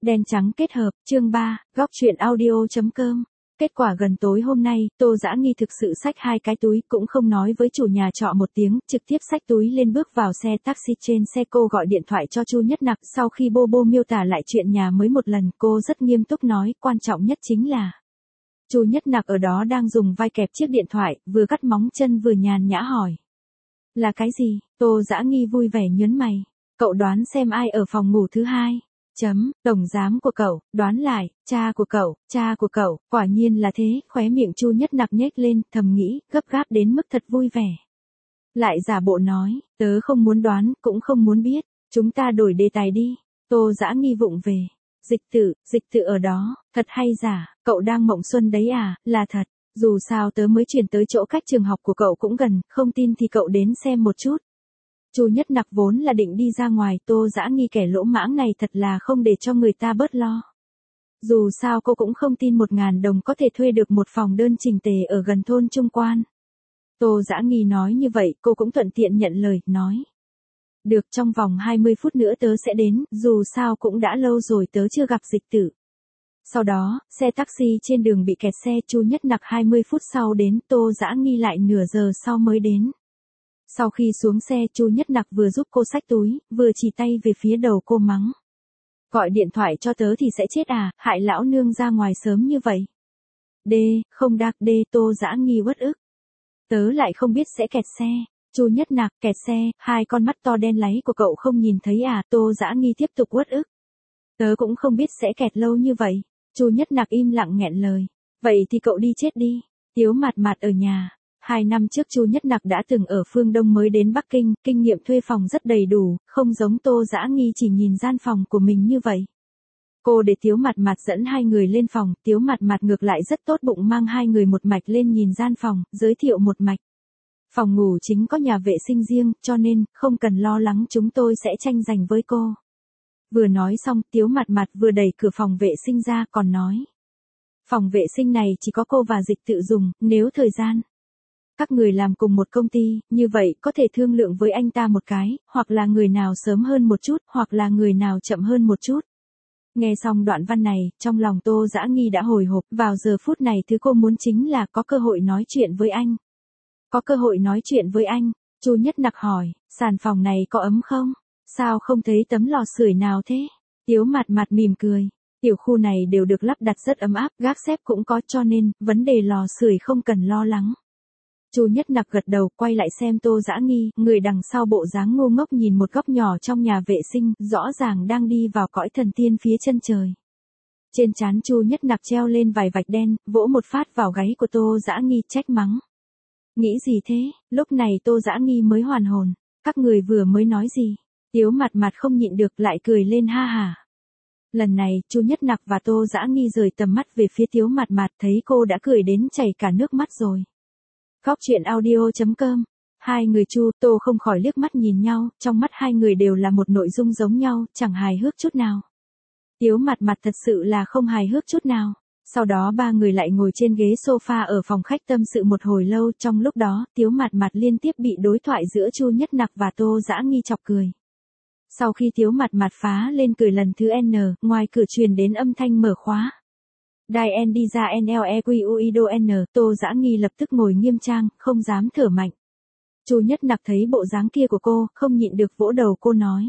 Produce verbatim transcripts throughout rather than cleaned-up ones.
Đen trắng kết hợp, chương ba, góc truyện audio.com. Kết quả gần tối hôm nay, Tô Dã Nghi thực sự xách hai cái túi, cũng không nói với chủ nhà trọ một tiếng, trực tiếp xách túi lên bước vào xe taxi. Trên xe cô gọi điện thoại cho Chu Nhất Nặc, sau khi Bô Bô miêu tả lại chuyện nhà mới một lần, cô rất nghiêm túc nói, quan trọng nhất chính là Chu Nhất Nặc ở đó đang dùng vai kẹp chiếc điện thoại, vừa cắt móng chân vừa nhàn nhã hỏi. Là cái gì? Tô Dã Nghi vui vẻ nhớn mày. Cậu đoán xem ai ở phòng ngủ thứ hai? Chấm, tổng giám của cậu, đoán lại, cha của cậu, cha của cậu, quả nhiên là thế, khóe miệng Chu Nhất Nặc nhếch lên, thầm nghĩ, gấp gáp đến mức thật vui vẻ. Lại giả bộ nói, tớ không muốn đoán, cũng không muốn biết, chúng ta đổi đề tài đi. Tô Dã Nghi vụng về. Dịch Tử, Dịch Tử ở đó, thật hay giả, cậu đang mộng xuân đấy à, là thật, dù sao tớ mới chuyển tới chỗ cách trường học của cậu cũng gần, không tin thì cậu đến xem một chút. Chu Nhất Nặc vốn là định đi ra ngoài, Tô Dã Nghi kẻ lỗ mãng này thật là không để cho người ta bớt lo. Dù sao cô cũng không tin một ngàn đồng có thể thuê được một phòng đơn chỉnh tề ở gần thôn Trung Quan. Tô Dã Nghi nói như vậy, cô cũng thuận tiện nhận lời, nói. Được, trong vòng hai mươi phút nữa tớ sẽ đến, dù sao cũng đã lâu rồi tớ chưa gặp Dịch Tử. Sau đó, xe taxi trên đường bị kẹt xe, Chu Nhất Nặc hai mươi phút sau đến, Tô Dã Nghi lại nửa giờ sau mới đến. Sau khi xuống xe, Chu Nhất Nặc vừa giúp cô xách túi, vừa chỉ tay về phía đầu cô mắng. Gọi điện thoại cho tớ thì sẽ chết à, hại lão nương ra ngoài sớm như vậy. Đê, không đạc đê, Tô Dã Nghi uất ức. Tớ lại không biết sẽ kẹt xe. Chu Nhất Nặc, kẹt xe, hai con mắt to đen láy của cậu không nhìn thấy à, Tô Dã Nghi tiếp tục uất ức. Tớ cũng không biết sẽ kẹt lâu như vậy. Chu Nhất Nặc im lặng nghẹn lời. Vậy thì cậu đi chết đi. Tiếu Mạt Mạt ở nhà. Hai năm trước Chu Nhất Nặc đã từng ở phương Đông mới đến Bắc Kinh, kinh nghiệm thuê phòng rất đầy đủ, không giống Tô Dã Nghi chỉ nhìn gian phòng của mình như vậy. Cô để Tiếu Mạt Mạt dẫn hai người lên phòng, Tiếu Mạt Mạt ngược lại rất tốt bụng mang hai người một mạch lên nhìn gian phòng, giới thiệu một mạch. Phòng ngủ chính có nhà vệ sinh riêng, cho nên, không cần lo lắng chúng tôi sẽ tranh giành với cô. Vừa nói xong, Tiếu Mạt Mạt vừa đẩy cửa phòng vệ sinh ra còn nói. Phòng vệ sinh này chỉ có cô và Dịch Tự dùng, nếu thời gian các người làm cùng một công ty, như vậy có thể thương lượng với anh ta một cái, hoặc là người nào sớm hơn một chút, hoặc là người nào chậm hơn một chút. Nghe xong đoạn văn này, trong lòng Tô Dã Nghi đã hồi hộp, vào giờ phút này thứ cô muốn chính là có cơ hội nói chuyện với anh. Có cơ hội nói chuyện với anh, Chu Nhất Nặc hỏi, sàn phòng này có ấm không? Sao không thấy tấm lò sưởi nào thế? Tiếu Mạt Mạt mỉm cười. Tiểu khu này đều được lắp đặt rất ấm áp, gác xép cũng có, cho nên, vấn đề lò sưởi không cần lo lắng. Chu Nhất Nặc gật đầu, quay lại xem Tô Dã Nghi, người đằng sau bộ dáng ngu ngốc nhìn một góc nhỏ trong nhà vệ sinh, rõ ràng đang đi vào cõi thần tiên phía chân trời. Trên trán Chu Nhất Nặc treo lên vài vạch đen, vỗ một phát vào gáy của Tô Dã Nghi, trách mắng. Nghĩ gì thế? Lúc này Tô Dã Nghi mới hoàn hồn. Các người vừa mới nói gì? Tiếu Mạt Mạt không nhịn được lại cười lên ha hả. Lần này, Chu Nhất Nặc và Tô Dã Nghi rời tầm mắt về phía Tiếu Mạt Mạt, thấy cô đã cười đến chảy cả nước mắt rồi. Góc truyện audio.com. Hai người Chu, Tô không khỏi liếc mắt nhìn nhau, trong mắt hai người đều là một nội dung giống nhau, chẳng hài hước chút nào. Tiếu Mạt Mạt thật sự là không hài hước chút nào. Sau đó ba người lại ngồi trên ghế sofa ở phòng khách tâm sự một hồi lâu, trong lúc đó, Tiếu Mạt Mạt liên tiếp bị đối thoại giữa Chu Nhất Nặc và Tô Dã Nghi chọc cười. Sau khi Tiếu Mạt Mạt phá lên cười lần thứ N, ngoài cửa truyền đến âm thanh mở khóa. Đài N đi ra N L E Q U I D O N, Tô Dã Nghi lập tức ngồi nghiêm trang, không dám thở mạnh. Chu Nhất Nặc thấy bộ dáng kia của cô, không nhịn được vỗ đầu cô nói.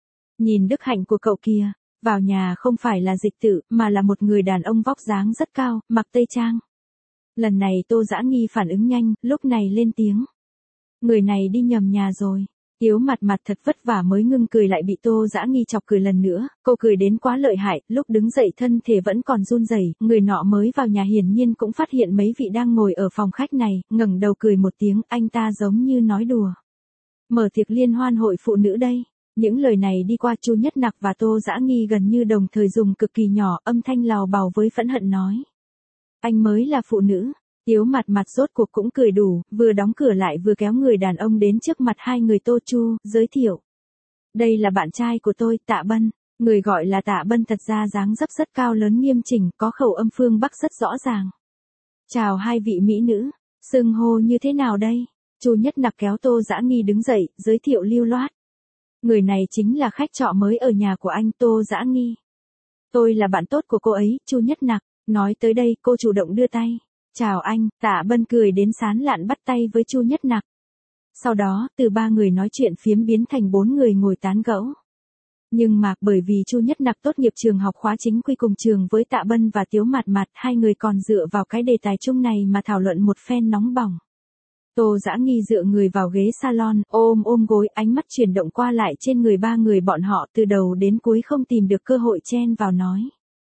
Nhìn đức hạnh của cậu kìa, vào nhà không phải là Dịch Tử, mà là một người đàn ông vóc dáng rất cao, mặc tây trang. Lần này Tô Dã Nghi phản ứng nhanh, lúc này lên tiếng. Người này đi nhầm nhà rồi. Tiếu Mạt Mạt thật vất vả mới ngưng cười lại bị Tô Dã Nghi chọc cười lần nữa, cô cười đến quá lợi hại, lúc đứng dậy thân thể vẫn còn run rẩy, người nọ mới vào nhà hiển nhiên cũng phát hiện mấy vị đang ngồi ở phòng khách này, ngẩng đầu cười một tiếng, anh ta giống như nói đùa. Mở tiệc liên hoan hội phụ nữ đây. Những lời này đi qua Chu Nhất Nặc và Tô Dã Nghi gần như đồng thời dùng cực kỳ nhỏ, âm thanh lào bào với phẫn hận nói. Anh mới là phụ nữ. Tiếu Mạt Mạt rốt cuộc cũng cười đủ, vừa đóng cửa lại vừa kéo người đàn ông đến trước mặt hai người Tô Chu, giới thiệu. Đây là bạn trai của tôi, Tạ Bân. Người gọi là Tạ Bân thật ra dáng dấp rất cao lớn nghiêm chỉnh, có khẩu âm phương Bắc rất rõ ràng. Chào hai vị mỹ nữ, xưng hô như thế nào đây? Chu Nhất Nặc kéo Tô Dã Nghi đứng dậy, giới thiệu lưu loát. Người này chính là khách trọ mới ở nhà của anh, Tô Dã Nghi. Tôi là bạn tốt của cô ấy, Chu Nhất Nặc. Nói tới đây, cô chủ động đưa tay. Chào anh, Tạ Bân cười đến sán lạn bắt tay với Chu Nhất Nặc. Sau đó, từ ba người nói chuyện phiếm biến thành bốn người ngồi tán gẫu. Nhưng mà, bởi vì Chu Nhất Nặc tốt nghiệp trường học khóa chính quy cùng trường với Tạ Bân và Tiếu Mạt Mạt, hai người còn dựa vào cái đề tài chung này mà thảo luận một phen nóng bỏng. Tô Dã Nghi dựa người vào ghế salon, ôm ôm gối, ánh mắt chuyển động qua lại trên người ba người bọn họ từ đầu đến cuối không tìm được cơ hội chen vào nói.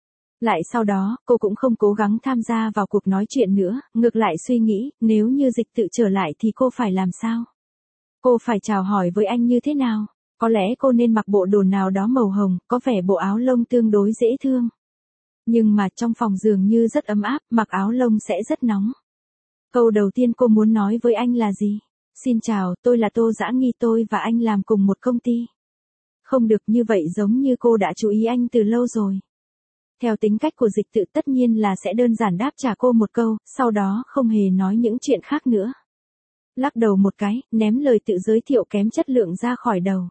Lại sau đó, cô cũng không cố gắng tham gia vào cuộc nói chuyện nữa, ngược lại suy nghĩ, nếu như Dịch Tự trở lại thì cô phải làm sao? Cô phải chào hỏi với anh như thế nào? Có lẽ cô nên mặc bộ đồ nào đó màu hồng, có vẻ bộ áo lông tương đối dễ thương. Nhưng mà trong phòng dường như rất ấm áp, mặc áo lông sẽ rất nóng. Câu đầu tiên cô muốn nói với anh là gì? Xin chào, tôi là Tô Dã Nghi, tôi và anh làm cùng một công ty. Không được như vậy, giống như cô đã chú ý anh từ lâu rồi. Theo tính cách của Dịch Tự tất nhiên là sẽ đơn giản đáp trả cô một câu, sau đó không hề nói những chuyện khác nữa. Lắc đầu một cái, ném lời tự giới thiệu kém chất lượng ra khỏi đầu.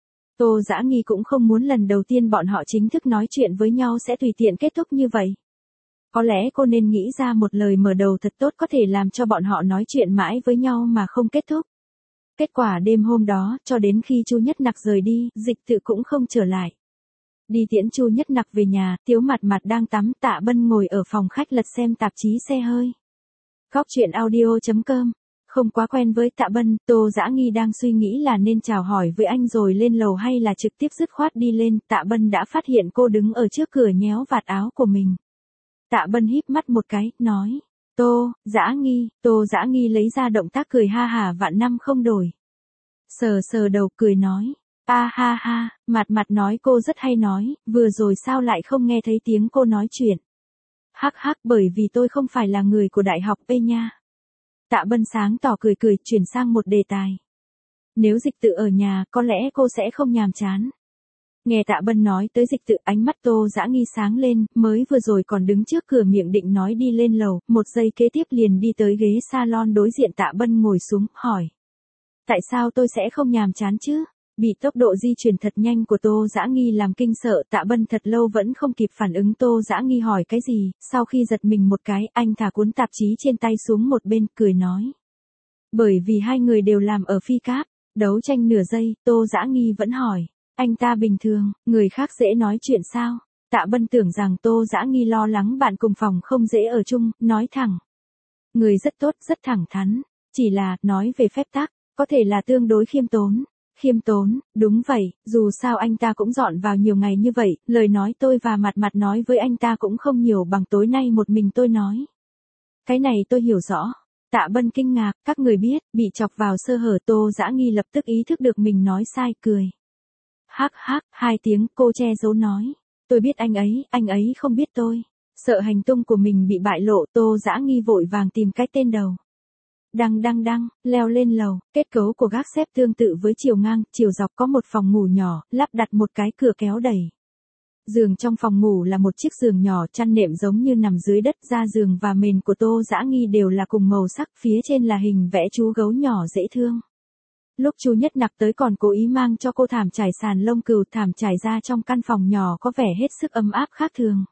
Tô Dã Nghi cũng không muốn lần đầu tiên bọn họ chính thức nói chuyện với nhau sẽ tùy tiện kết thúc như vậy. Có lẽ cô nên nghĩ ra một lời mở đầu thật tốt có thể làm cho bọn họ nói chuyện mãi với nhau mà không kết thúc. Kết quả đêm hôm đó, cho đến khi Chu Nhất Nặc rời đi, Dịch Tự cũng không trở lại. Đi tiễn Chu Nhất Nặc về nhà, Tiếu Mạt Mạt đang tắm, Tạ Bân ngồi ở phòng khách lật xem tạp chí xe hơi. Góc truyện audio chấm com. Không quá quen với Tạ Bân, Tô Dã Nghi đang suy nghĩ là nên chào hỏi với anh rồi lên lầu hay là trực tiếp dứt khoát đi lên. Tạ Bân đã phát hiện cô đứng ở trước cửa nhéo vạt áo của mình. Tạ Bân híp mắt một cái, nói. Tô, Dã Nghi, Tô Dã Nghi lấy ra động tác cười ha hả vạn năm không đổi. Sờ sờ đầu cười nói. A ha ha, Mạt Mạt nói cô rất hay nói, vừa rồi sao lại không nghe thấy tiếng cô nói chuyện. Hắc hắc, bởi vì tôi không phải là người của đại học P nha. Tạ Bân sáng tỏ cười cười, chuyển sang một đề tài. Nếu Dịch Tự ở nhà, có lẽ cô sẽ không nhàm chán. Nghe Tạ Bân nói tới Dịch Tự, ánh mắt Tô Dã Nghi sáng lên, mới vừa rồi còn đứng trước cửa miệng định nói đi lên lầu, một giây kế tiếp liền đi tới ghế salon đối diện Tạ Bân ngồi xuống, hỏi. Tại sao tôi sẽ không nhàm chán chứ? Bị tốc độ di chuyển thật nhanh của Tô Dã Nghi làm kinh sợ, Tạ Bân thật lâu vẫn không kịp phản ứng Tô Dã Nghi hỏi cái gì, sau khi giật mình một cái, anh thả cuốn tạp chí trên tay xuống một bên, cười nói. Bởi vì hai người đều làm ở Phi Cáp, đấu tranh nửa giây, Tô Dã Nghi vẫn hỏi. Anh ta bình thường, người khác dễ nói chuyện sao? Tạ Bân tưởng rằng Tô Dã Nghi lo lắng bạn cùng phòng không dễ ở chung, nói thẳng. Người rất tốt, rất thẳng thắn, chỉ là, nói về phép tắc, có thể là tương đối khiêm tốn. Khiêm tốn, đúng vậy, dù sao anh ta cũng dọn vào nhiều ngày như vậy, lời nói tôi và Mạt Mạt nói với anh ta cũng không nhiều bằng tối nay một mình tôi nói. Cái này tôi hiểu rõ. Tạ Bân kinh ngạc, các người biết, bị chọc vào sơ hở. Tô Dã Nghi lập tức ý thức được mình nói sai, cười. Hắc hắc, hai tiếng, cô che giấu nói. Tôi biết anh ấy, anh ấy không biết tôi. Sợ hành tung của mình bị bại lộ, Tô Dã Nghi vội vàng tìm cái tên đầu. Đăng đăng đăng, leo lên lầu, kết cấu của gác xếp tương tự với chiều ngang, chiều dọc có một phòng ngủ nhỏ, lắp đặt một cái cửa kéo đẩy. Giường trong phòng ngủ là một chiếc giường nhỏ, chăn nệm giống như nằm dưới đất, da giường và mền của Tô Dã Nghi đều là cùng màu sắc, phía trên là hình vẽ chú gấu nhỏ dễ thương. Lúc Chu Nhất Nặc tới còn cố ý mang cho cô thảm trải sàn lông cừu, thảm trải ra trong căn phòng nhỏ có vẻ hết sức ấm áp khác thường.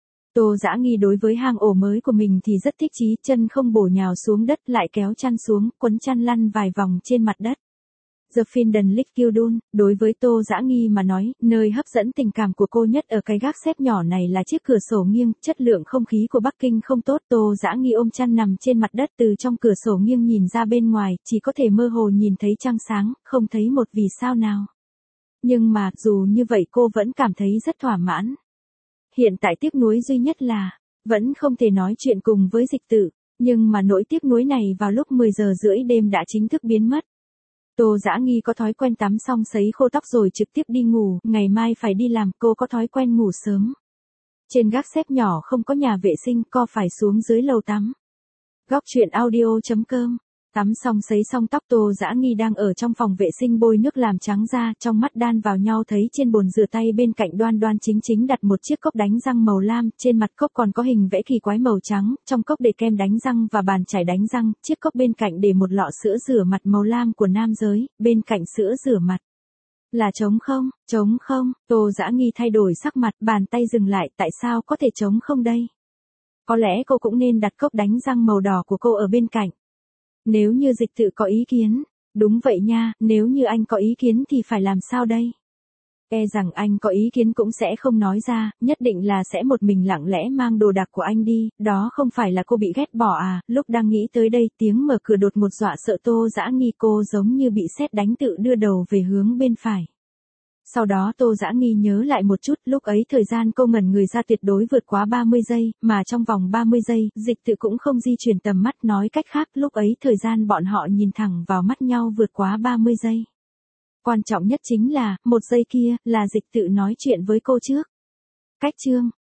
Tô Dã Nghi đối với hang ổ mới của mình thì rất thích chí, chân không bổ nhào xuống đất lại kéo chăn xuống, quấn chăn lăn vài vòng trên mặt đất. The Finden Lichkyldun, đối với Tô Dã Nghi mà nói, nơi hấp dẫn tình cảm của cô nhất ở cái gác xếp nhỏ này là chiếc cửa sổ nghiêng, chất lượng không khí của Bắc Kinh không tốt. Tô Dã Nghi ôm chăn nằm trên mặt đất, từ trong cửa sổ nghiêng nhìn ra bên ngoài, chỉ có thể mơ hồ nhìn thấy trăng sáng, không thấy một vì sao nào. Nhưng mà, dù như vậy cô vẫn cảm thấy rất thỏa mãn. Hiện tại tiếc nuối duy nhất là, vẫn không thể nói chuyện cùng với Dịch Tự, nhưng mà nỗi tiếc nuối này vào lúc mười giờ rưỡi đêm đã chính thức biến mất. Tô Dã Nghi có thói quen tắm xong sấy khô tóc rồi trực tiếp đi ngủ, ngày mai phải đi làm, cô có thói quen ngủ sớm. Trên gác xếp nhỏ không có nhà vệ sinh, cô phải xuống dưới lầu tắm. Góc truyện audio chấm com. Tắm xong sấy xong tóc, Tô Dã Nghi đang ở trong phòng vệ sinh bôi nước làm trắng da, trong mắt đan vào nhau thấy trên bồn rửa tay bên cạnh đoan đoan chính chính đặt một chiếc cốc đánh răng màu lam, trên mặt cốc còn có hình vẽ kỳ quái màu trắng, trong cốc để kem đánh răng và bàn chải đánh răng, chiếc cốc bên cạnh để một lọ sữa rửa mặt màu lam của nam giới, bên cạnh sữa rửa mặt Là trống không, trống không, Tô Dã Nghi thay đổi sắc mặt, bàn tay dừng lại, tại sao có thể trống không đây? Có lẽ cô cũng nên đặt cốc đánh răng màu đỏ của cô ở bên cạnh. Nếu như Dịch Tự có ý kiến, đúng vậy nha, nếu như anh có ý kiến thì phải làm sao đây? E rằng anh có ý kiến cũng sẽ không nói ra, nhất định là sẽ một mình lặng lẽ mang đồ đạc của anh đi, đó không phải là cô bị ghét bỏ à? Lúc đang nghĩ tới đây, tiếng mở cửa đột ngột dọa sợ Tô Dã Nghi, cô giống như bị sét đánh tự đưa đầu về hướng bên phải. Sau đó Tô Dã Nghi nhớ lại một chút, lúc ấy thời gian cô ngẩn người ra tuyệt đối vượt quá ba mươi giây, mà trong vòng ba mươi giây, Dịch Tự cũng không di chuyển tầm mắt, nói cách khác, lúc ấy thời gian bọn họ nhìn thẳng vào mắt nhau vượt quá ba mươi giây. Quan trọng nhất chính là, một giây kia, là Dịch Tự nói chuyện với cô trước. Cách chương